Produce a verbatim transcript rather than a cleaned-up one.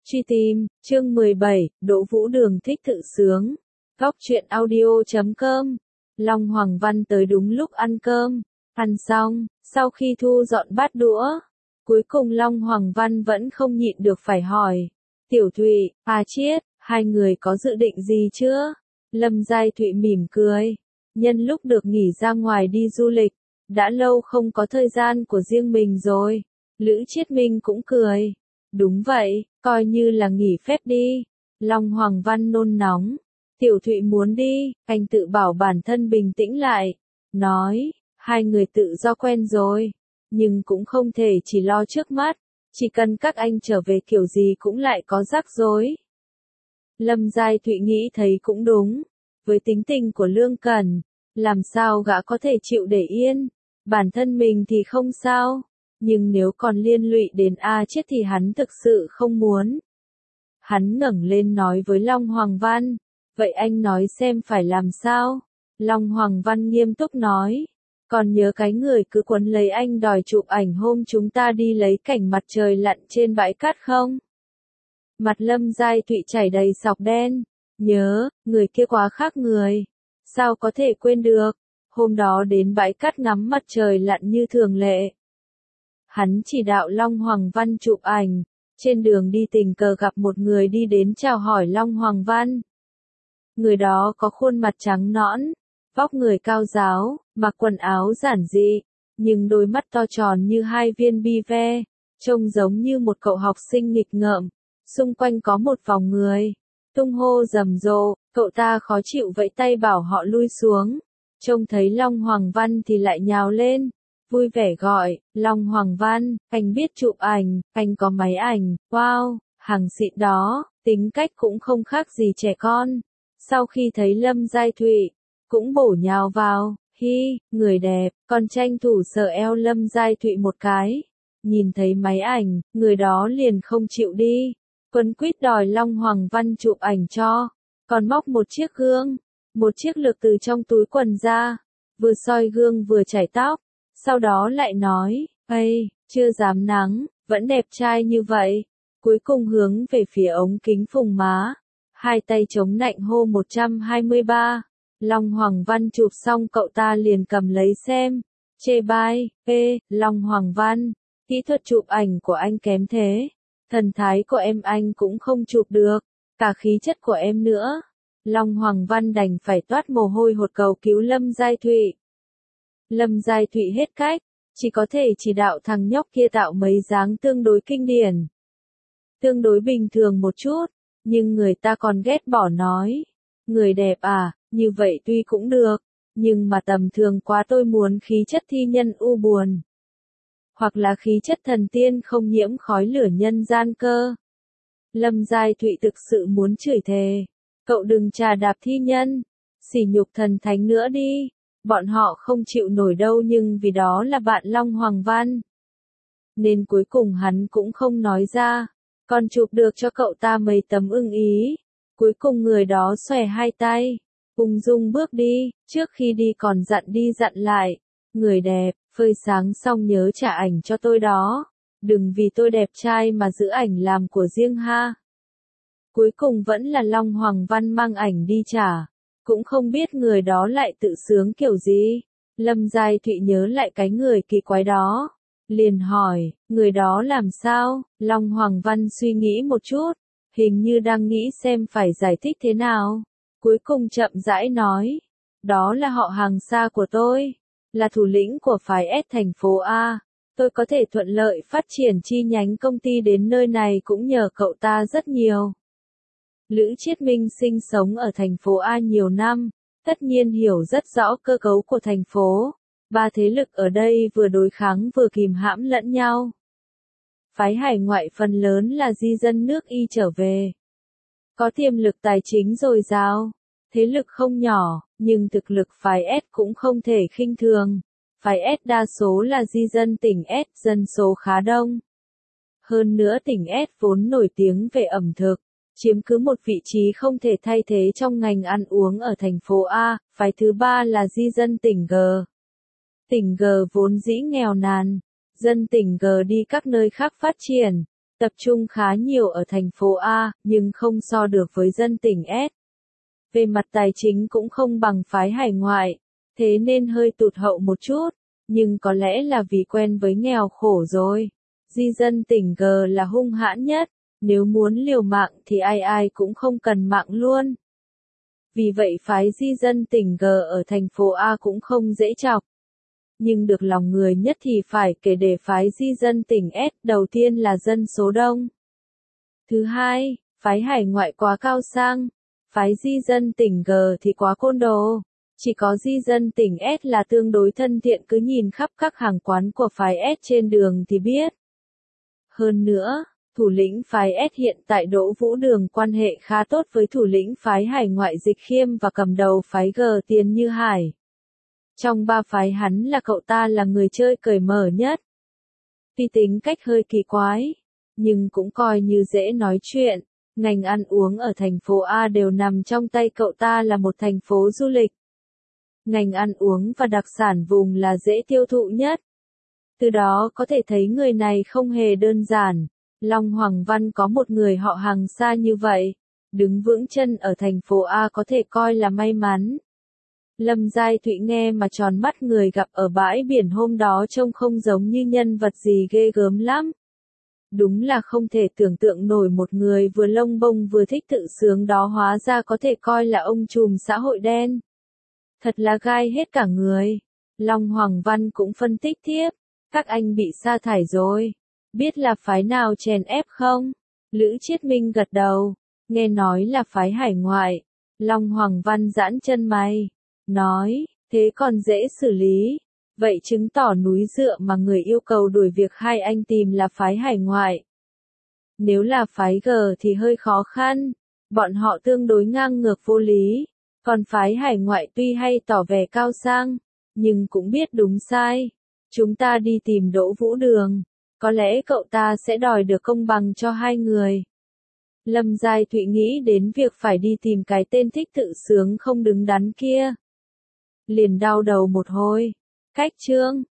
Truy tìm, chương mười bảy, Đỗ Vũ Đường thích tự sướng. Góc truyện audio chấm com. Long Hoàng Văn tới đúng lúc ăn cơm. Ăn xong, sau khi thu dọn bát đũa, cuối cùng Long Hoàng Văn vẫn không nhịn được phải hỏi. Tiểu Thụy, à Chiết, hai người có dự định gì chưa? Lâm Giai Thụy mỉm cười. Nhân lúc được nghỉ ra ngoài đi du lịch, đã lâu không có thời gian của riêng mình rồi. Lữ Chiết Minh cũng cười. Đúng vậy, coi như là nghỉ phép đi. Long Hoàng Văn nôn nóng. Tiểu Thụy muốn đi, anh tự bảo bản thân bình tĩnh lại. Nói, hai người tự do quen rồi. Nhưng cũng không thể chỉ lo trước mắt. Chỉ cần các anh trở về kiểu gì cũng lại có rắc rối. Lâm Giai Thụy nghĩ thấy cũng đúng. Với tính tình của Lương Cẩn, làm sao gã có thể chịu để yên. Bản thân mình thì không sao. Nhưng nếu còn liên lụy đến A Chiết thì hắn thực sự không muốn. Hắn ngẩng lên nói với Long Hoàng Văn. Vậy anh nói xem phải làm sao? Long Hoàng Văn nghiêm túc nói. Còn nhớ cái người cứ quấn lấy anh đòi chụp ảnh hôm chúng ta đi lấy cảnh mặt trời lặn trên bãi cát không? Mặt Lâm Giai Thụy chảy đầy sọc đen. Nhớ, người kia quá khác người. Sao có thể quên được? Hôm đó đến bãi cát ngắm mặt trời lặn như thường lệ. Hắn chỉ đạo Long Hoàng Văn chụp ảnh. Trên đường đi tình cờ gặp một người đi đến chào hỏi Long Hoàng Văn. Người đó có khuôn mặt trắng nõn, vóc người cao ráo, mặc quần áo giản dị, nhưng đôi mắt to tròn như hai viên bi ve, trông giống như một cậu học sinh nghịch ngợm. Xung quanh có một vòng người, tung hô rầm rộ, cậu ta khó chịu vẫy tay bảo họ lui xuống. Trông thấy Long Hoàng Văn thì lại nhào lên, vui vẻ gọi, Long Hoàng Văn, anh biết chụp ảnh, anh có máy ảnh, wow, hàng xịn đó, tính cách cũng không khác gì trẻ con. Sau khi thấy Lâm Giai Thụy, cũng bổ nhào vào, hi, người đẹp, còn tranh thủ sờ eo Lâm Giai Thụy một cái. Nhìn thấy máy ảnh, người đó liền không chịu đi, quấn quýt đòi Long Hoàng Văn chụp ảnh cho, còn móc một chiếc gương, một chiếc lược từ trong túi quần ra, vừa soi gương vừa chải tóc, sau đó lại nói, ây, chưa dám nắng, vẫn đẹp trai như vậy, cuối cùng hướng về phía ống kính phùng má. Hai tay chống nạnh hô một trăm hai mươi ba. Long Hoàng Văn chụp xong cậu ta liền cầm lấy xem. Chê bai, ê, Long Hoàng Văn, kỹ thuật chụp ảnh của anh kém thế. Thần thái của em anh cũng không chụp được, cả khí chất của em nữa. Long Hoàng Văn đành phải toát mồ hôi hột cầu cứu Lâm Giai Thụy. Lâm Giai Thụy hết cách, chỉ có thể chỉ đạo thằng nhóc kia tạo mấy dáng tương đối kinh điển. Tương đối bình thường một chút. Nhưng người ta còn ghét bỏ nói, người đẹp à, như vậy tuy cũng được, nhưng mà tầm thường quá tôi muốn khí chất thi nhân u buồn. Hoặc là khí chất thần tiên không nhiễm khói lửa nhân gian cơ. Lâm Giai Thụy thực sự muốn chửi thề, cậu đừng trà đạp thi nhân, sỉ nhục thần thánh nữa đi, bọn họ không chịu nổi đâu nhưng vì đó là bạn Long Hoàng Văn. Nên cuối cùng hắn cũng không nói ra. Còn chụp được cho cậu ta mấy tấm ưng ý. Cuối cùng người đó xòe hai tay, ung dung bước đi, trước khi đi còn dặn đi dặn lại. Người đẹp, phơi sáng xong nhớ trả ảnh cho tôi đó. Đừng vì tôi đẹp trai mà giữ ảnh làm của riêng ha. Cuối cùng vẫn là Long Hoàng Văn mang ảnh đi trả. Cũng không biết người đó lại tự sướng kiểu gì. Lâm Giai Thụy nhớ lại cái người kỳ quái đó. Liền hỏi, người đó làm sao? Long Hoàng Văn suy nghĩ một chút, hình như đang nghĩ xem phải giải thích thế nào. Cuối cùng chậm rãi nói, đó là họ hàng xa của tôi, là thủ lĩnh của phái S thành phố A. Tôi có thể thuận lợi phát triển chi nhánh công ty đến nơi này cũng nhờ cậu ta rất nhiều. Lữ Chiết Minh sinh sống ở thành phố A nhiều năm, tất nhiên hiểu rất rõ cơ cấu của thành phố. Ba thế lực ở đây vừa đối kháng vừa kìm hãm lẫn nhau. Phái hải ngoại phần lớn là di dân nước Y trở về. Có tiềm lực tài chính dồi dào, thế lực không nhỏ, nhưng thực lực phái S cũng không thể khinh thường. Phái S đa số là di dân tỉnh S, dân số khá đông. Hơn nữa tỉnh S vốn nổi tiếng về ẩm thực, chiếm cứ một vị trí không thể thay thế trong ngành ăn uống ở thành phố A. Phái thứ ba là di dân tỉnh G. Tỉnh G vốn dĩ nghèo nàn, dân tỉnh G đi các nơi khác phát triển, tập trung khá nhiều ở thành phố A, nhưng không so được với dân tỉnh S. Về mặt tài chính cũng không bằng phái hải ngoại, thế nên hơi tụt hậu một chút, nhưng có lẽ là vì quen với nghèo khổ rồi. Di dân tỉnh G là hung hãn nhất, nếu muốn liều mạng thì ai ai cũng không cần mạng luôn. Vì vậy phái di dân tỉnh G ở thành phố A cũng không dễ chọc. Nhưng được lòng người nhất thì phải kể để phái di dân tỉnh S, đầu tiên là dân số đông. Thứ hai, phái hải ngoại quá cao sang, phái di dân tỉnh G thì quá côn đồ. Chỉ có di dân tỉnh S là tương đối thân thiện, cứ nhìn khắp các hàng quán của phái S trên đường thì biết. Hơn nữa, thủ lĩnh phái S hiện tại Đỗ Vũ Đường quan hệ khá tốt với thủ lĩnh phái hải ngoại Dịch Khiêm và cầm đầu phái G Tiền Như Hải. Trong ba phái hắn là cậu ta là người chơi cởi mở nhất. Tuy tính cách hơi kỳ quái, nhưng cũng coi như dễ nói chuyện. Ngành ăn uống ở thành phố A đều nằm trong tay cậu ta, là một thành phố du lịch. Ngành ăn uống và đặc sản vùng là dễ tiêu thụ nhất. Từ đó có thể thấy người này không hề đơn giản. Long Hoàng Văn có một người họ hàng xa như vậy, đứng vững chân ở thành phố A có thể coi là may mắn. Lâm Giai Thụy nghe mà tròn mắt, người gặp ở bãi biển hôm đó trông không giống như nhân vật gì ghê gớm lắm. Đúng là không thể tưởng tượng nổi một người vừa lông bông vừa thích tự sướng đó hóa ra có thể coi là ông trùm xã hội đen. Thật là gai hết cả người. Long Hoàng Văn cũng phân tích tiếp, các anh bị sa thải rồi. Biết là phái nào chèn ép không? Lữ Chiết Minh gật đầu, nghe nói là phái hải ngoại. Long Hoàng Văn giãn chân mày, nói, thế còn dễ xử lý. Vậy chứng tỏ núi Dựa mà người yêu cầu đuổi việc hai anh tìm là phái hải ngoại. Nếu là phái G thì hơi khó khăn, bọn họ tương đối ngang ngược vô lý. Còn phái hải ngoại tuy hay tỏ vẻ cao sang, nhưng cũng biết đúng sai. Chúng ta đi tìm Đỗ Vũ Đường, có lẽ cậu ta sẽ đòi được công bằng cho hai người. Lâm Giai Thụy nghĩ đến việc phải đi tìm cái tên thích tự sướng không đứng đắn kia. Liền đau đầu một hồi. Cách chương